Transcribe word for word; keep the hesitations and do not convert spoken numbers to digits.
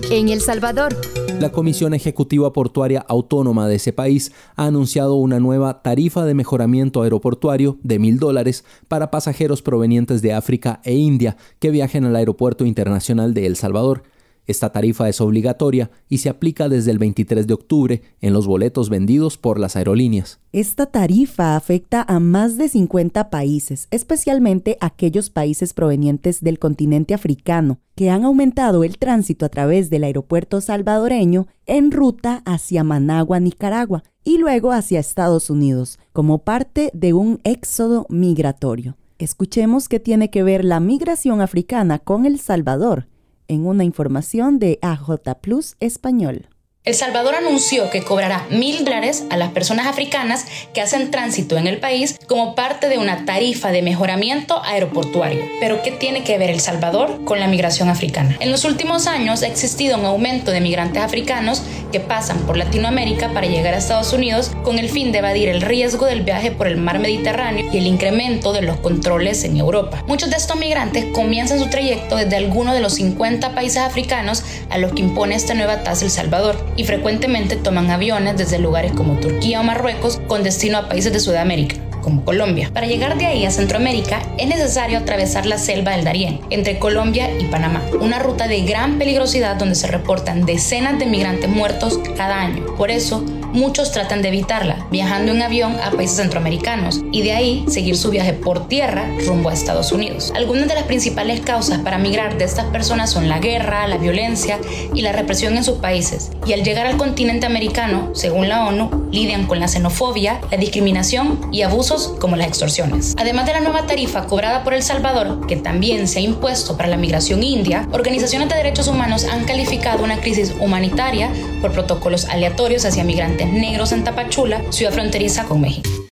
En El Salvador, la Comisión Ejecutiva Portuaria Autónoma de ese país ha anunciado una nueva tarifa de mejoramiento aeroportuario de mil dólares para pasajeros provenientes de África e India que viajen al Aeropuerto Internacional de El Salvador. Esta tarifa es obligatoria y se aplica desde el veintitrés de octubre en los boletos vendidos por las aerolíneas. Esta tarifa afecta a más de cincuenta países, especialmente aquellos países provenientes del continente africano, que han aumentado el tránsito a través del aeropuerto salvadoreño en ruta hacia Managua, Nicaragua, y luego hacia Estados Unidos, como parte de un éxodo migratorio. Escuchemos qué tiene que ver la migración africana con El Salvador, en una información de A J Plus Español. El Salvador anunció que cobrará mil dólares a las personas africanas que hacen tránsito en el país como parte de una tarifa de mejoramiento aeroportuario. Pero ¿qué tiene que ver El Salvador con la migración africana? En los últimos años ha existido un aumento de migrantes africanos que pasan por Latinoamérica para llegar a Estados Unidos con el fin de evadir el riesgo del viaje por el mar Mediterráneo y el incremento de los controles en Europa. Muchos de estos migrantes comienzan su trayecto desde alguno de los cincuenta países africanos a los que impone esta nueva tasa El Salvador, y frecuentemente toman aviones desde lugares como Turquía o Marruecos con destino a países de Sudamérica, como Colombia. Para llegar de ahí a Centroamérica es necesario atravesar la selva del Darién, entre Colombia y Panamá, una ruta de gran peligrosidad donde se reportan decenas de migrantes muertos cada año. Por eso, muchos tratan de evitarla, viajando en avión a países centroamericanos y de ahí seguir su viaje por tierra rumbo a Estados Unidos. Algunas de las principales causas para migrar de estas personas son la guerra, la violencia y la represión en sus países. Y al llegar al continente americano, según la ONU, lidian con la xenofobia, la discriminación y abusos como las extorsiones. Además de la nueva tarifa cobrada por El Salvador, que también se ha impuesto para la migración india, organizaciones de derechos humanos han calificado una crisis humanitaria por protocolos aleatorios hacia migrantes negros en Tapachula, ciudad fronteriza con México.